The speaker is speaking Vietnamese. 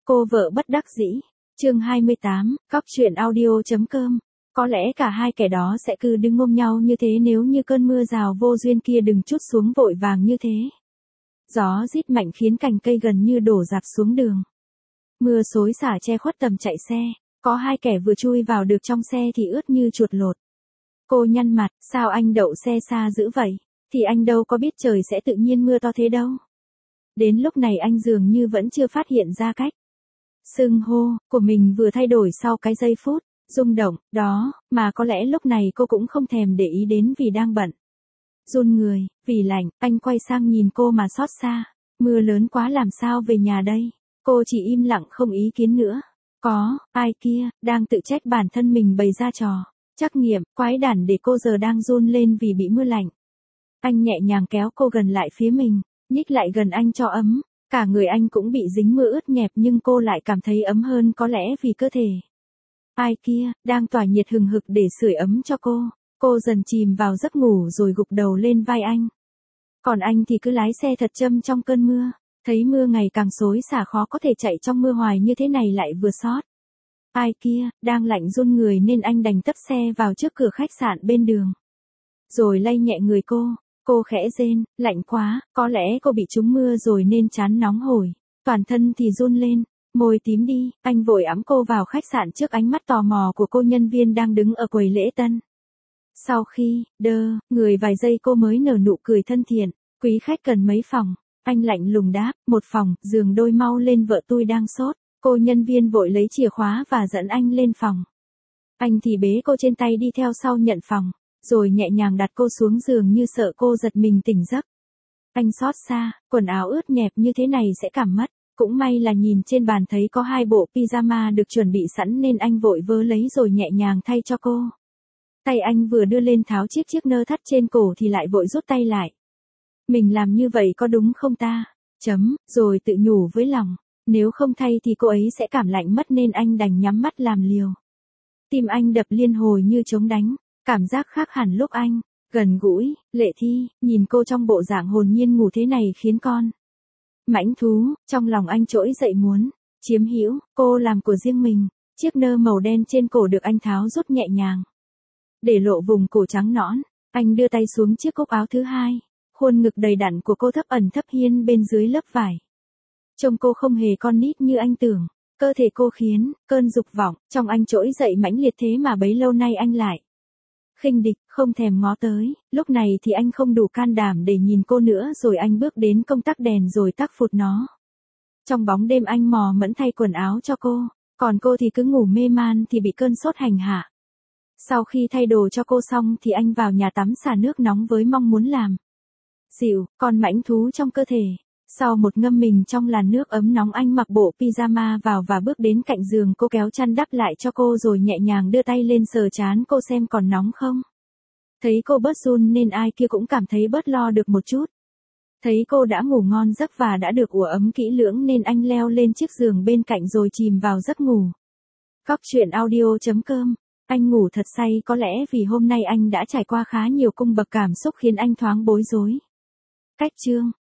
Cô vợ bất đắc dĩ. Chương 28, cóc truyện audio.com. Có lẽ cả hai kẻ đó sẽ cứ đứng ôm nhau như thế nếu như cơn mưa rào vô duyên kia đừng trút xuống vội vàng như thế. Gió rít mạnh khiến cành cây gần như đổ rạp xuống đường. Mưa xối xả che khuất tầm chạy xe, có hai kẻ vừa chui vào được trong xe thì ướt như chuột lột. Cô nhăn mặt, sao anh đậu xe xa dữ vậy? Thì anh đâu có biết trời sẽ tự nhiên mưa to thế đâu. Đến lúc này anh dường như vẫn chưa phát hiện ra cách xưng hô của mình vừa thay đổi sau cái giây phút rung động đó, mà có lẽ lúc này cô cũng không thèm để ý đến vì đang bận. Run người, vì lạnh, anh quay sang nhìn cô mà xót xa. Mưa lớn quá làm sao về nhà đây? Cô chỉ im lặng không ý kiến nữa. Có, ai kia, đang tự trách bản thân mình bày ra trò trắc nghiệm, quái đản để cô giờ đang run lên vì bị mưa lạnh. Anh nhẹ nhàng kéo cô gần lại phía mình, nhích lại gần anh cho ấm. Cả người anh cũng bị dính mưa ướt nhẹp nhưng cô lại cảm thấy ấm hơn có lẽ vì cơ thể. Ai kia, đang tỏa nhiệt hừng hực để sưởi ấm cho cô. Cô dần chìm vào giấc ngủ rồi gục đầu lên vai anh. Còn anh thì cứ lái xe thật chậm trong cơn mưa. Thấy mưa ngày càng xối xả khó có thể chạy trong mưa hoài như thế này lại vừa sót. Ai kia, đang lạnh run người nên anh đành tấp xe vào trước cửa khách sạn bên đường. Rồi lay nhẹ người cô khẽ rên, lạnh quá, có lẽ cô bị trúng mưa rồi nên trán nóng hổi. Toàn thân thì run lên, môi tím đi, anh vội ẵm cô vào khách sạn trước ánh mắt tò mò của cô nhân viên đang đứng ở quầy lễ tân. Sau khi, người vài giây cô mới nở nụ cười thân thiện, quý khách cần mấy phòng, anh lạnh lùng đáp, một phòng, giường đôi mau lên vợ tôi đang sốt, cô nhân viên vội lấy chìa khóa và dẫn anh lên phòng. Anh thì bế cô trên tay đi theo sau nhận phòng, rồi nhẹ nhàng đặt cô xuống giường như sợ cô giật mình tỉnh giấc. Anh xót xa, quần áo ướt nhẹp như thế này sẽ cảm mất, cũng may là nhìn trên bàn thấy có 2 bộ pyjama được chuẩn bị sẵn nên anh vội vớ lấy rồi nhẹ nhàng thay cho cô. Tay anh vừa đưa lên tháo chiếc nơ thắt trên cổ thì lại vội rút tay lại. Mình làm như vậy có đúng không ta? Rồi tự nhủ với lòng, nếu không thay thì cô ấy sẽ cảm lạnh mất nên anh đành nhắm mắt làm liều. Tim anh đập liên hồi như trống đánh, cảm giác khác hẳn lúc anh gần gũi. Lệ Thi, nhìn cô trong bộ dạng hồn nhiên ngủ thế này khiến con mãnh thú, trong lòng anh trỗi dậy muốn chiếm hữu cô làm của riêng mình. Chiếc nơ màu đen trên cổ được anh tháo rút nhẹ nhàng, để lộ vùng cổ trắng nõn. Anh đưa tay xuống chiếc cúc áo thứ hai, khuôn ngực đầy đặn của cô thấp ẩn thấp hiên bên dưới lớp vải. Trông cô không hề con nít như anh tưởng. Cơ thể cô khiến cơn dục vọng trong anh trỗi dậy mãnh liệt thế mà bấy lâu nay anh lại khinh địch, không thèm ngó tới. Lúc này thì anh không đủ can đảm để nhìn cô nữa rồi anh bước đến công tắc đèn rồi tắt phụt nó. Trong bóng đêm anh mò mẫm thay quần áo cho cô, còn cô thì cứ ngủ mê man thì bị cơn sốt hành hạ. Sau khi thay đồ cho cô xong thì anh vào nhà tắm xả nước nóng với mong muốn làm dịu con mãnh thú trong cơ thể. Sau một ngâm mình trong làn nước ấm nóng anh mặc bộ pyjama vào và bước đến cạnh giường cô kéo chăn đắp lại cho cô rồi nhẹ nhàng đưa tay lên sờ trán cô xem còn nóng không. Thấy cô bớt run nên ai kia cũng cảm thấy bớt lo được một chút. Thấy cô đã ngủ ngon giấc và đã được ủa ấm kỹ lưỡng nên anh leo lên chiếc giường bên cạnh rồi chìm vào giấc ngủ. Cóc truyện audio.com. Anh ngủ thật say có lẽ vì hôm nay anh đã trải qua khá nhiều cung bậc cảm xúc khiến anh thoáng bối rối. Cách chương